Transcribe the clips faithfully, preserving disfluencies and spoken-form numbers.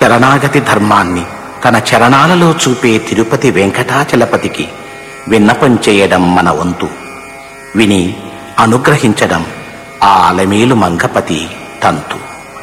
శరణాగతి ధర్మాన్ని తన చరణాలలో చూపే తిరుపతి వెంకటాచలపతికి విన్నపం చేయడం మన వంతు. విని అనుగ్రహించడం ఆ అలమేలు మంగపతి తంతు.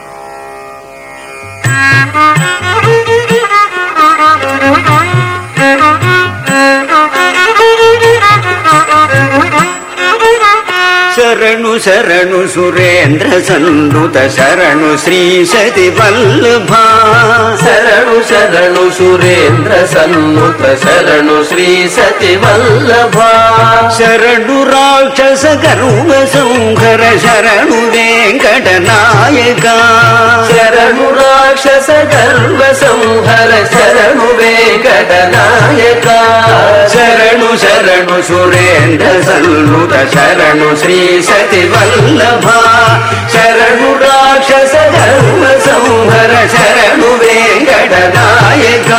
శరణు శరణు సురేంద్ర సందుత శరణు శ్రీ సతి వల్లభ. శరణు శరణు సురేంద్ర సన్నుత శరణు శ్రీ సతి వల్లభ. శరణు రాక్షస గర్వ సంహర శరణు వెంకట నాయక. శరణు రాక్షస గర్వ సంహర శరణు వెంకట నాయక. శరణు శరణు సురేంద్ర సన్నుత శరణు శ్రీ సతి వల్లభ. శరణు రాక్షస గర్వ సంహర శరణు వెంకట నాయక.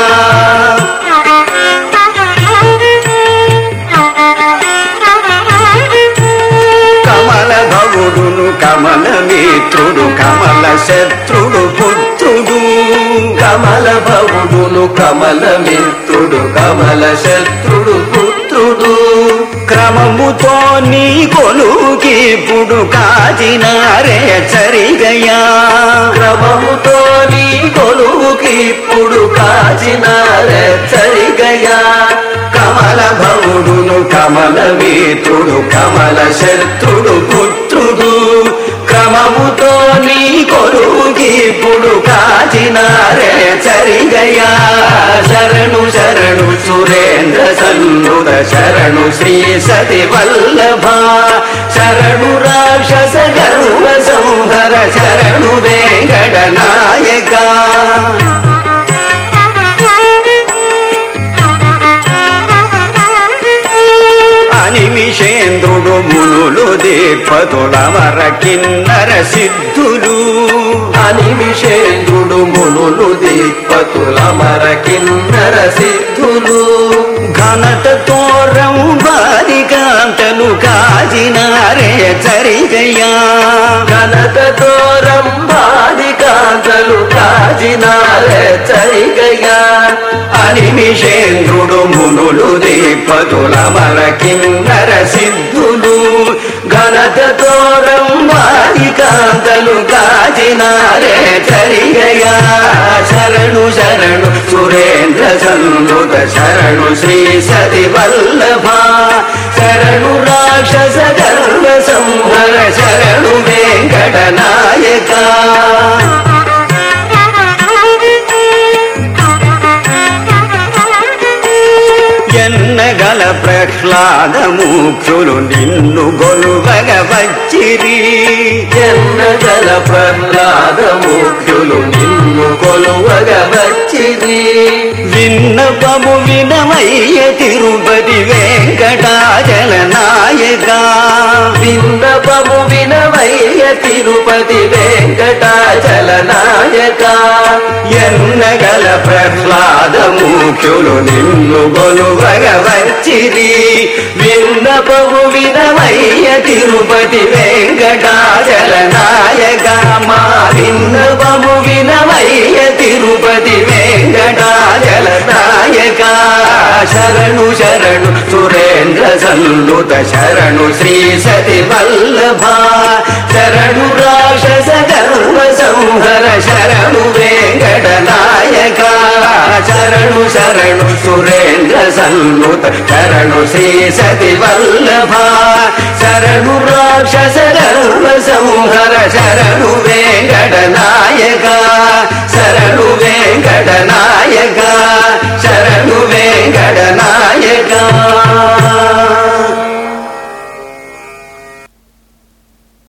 కమల భవుడును కమల మిత్రుడు కమల శత్రుడు పుత్రుడు. కమల భవుడును కమల మిత్రుడు కమల శత్రుడు పుత్రుడు. క్రమముతో నీ కొలుకిప్పుడు కాచినారే చరిగయా. క్రమముతో నీ కొలువుకిప్పుడు కాచినారే చరిగయా. కమల భవుడును కమల మిత్రుడు కమల శత్రుడు పుత్రుడు. క్రమముతో నీ కొలుకిప్పుడు కాచినారే చరిగయా. శరణు శరణు సురేంద్ర సన్నుత శరణు శ్రీ సతి వల్లభ. శరణు రాక్షస గర్వ సంహర శరణు వెంకట నాయక. అనిమిషేంద్రుడు మునులు దీపతుల వర కిన్నర సిద్ధులు. అనిమిషేంద్రుడు మునులు దిక్పతుల మర కిన్నర సిద్ధులు. ఘనతతో రంభాదికాంతలు కాజినారే చరిగయా. ఘనతతో రంభాదికాంతలు కాజినారే చరిగయా. అనిమిషేంద్రుడు మునులు దీపతుల వర కిన్నర సిద్ధులు. ఘనతతో రంభాదికాంతలు కాజినారే చరిగయా. శరణు శరణు సురేంద్ర సన్నుత శరణు శ్రీ సతి వల్లభ. శరణు రాక్షస గర్వ సంహర శరణు వెంకట నాయక. ఎన్నగల ప్రహ్లాద ముఖ్యులు నిన్ను గొలువగ వచ్చిరి. ఎన్నగల ప్రహ్లాద ముఖ్యులు నిన్ను కొలువగ వచ్చిరి. విన్నపము వినమయ్య తిరుపతి వెంకటాచల నాయక. విన్నపము వినవయ్య తిరుపతి వెంకటాచల నాయక. ఎన్నగల ప్రహ్లాద ముఖ్యులు నిన్ను గొలువగ వచ్చిరి. విన్నపము వినవయ్య తిరుపతి వెంకటాచల నాయక. మా విన్నపము వినవయ్య తిరుపతి వెంకటాచల నాయక. శరణు శరణు సురేంద్ర సన్నుత శరణు శ్రీ సతి వల్లభ. శరణు రాక్షస గర్వ సంహర శరణు వెంకట నాయక. శరణు శరణు సురేంద్ర సన్నుత శరణు శ్రీ సతి వల్లభ. శరణు రాక్షస గర్వ సంహర శరణు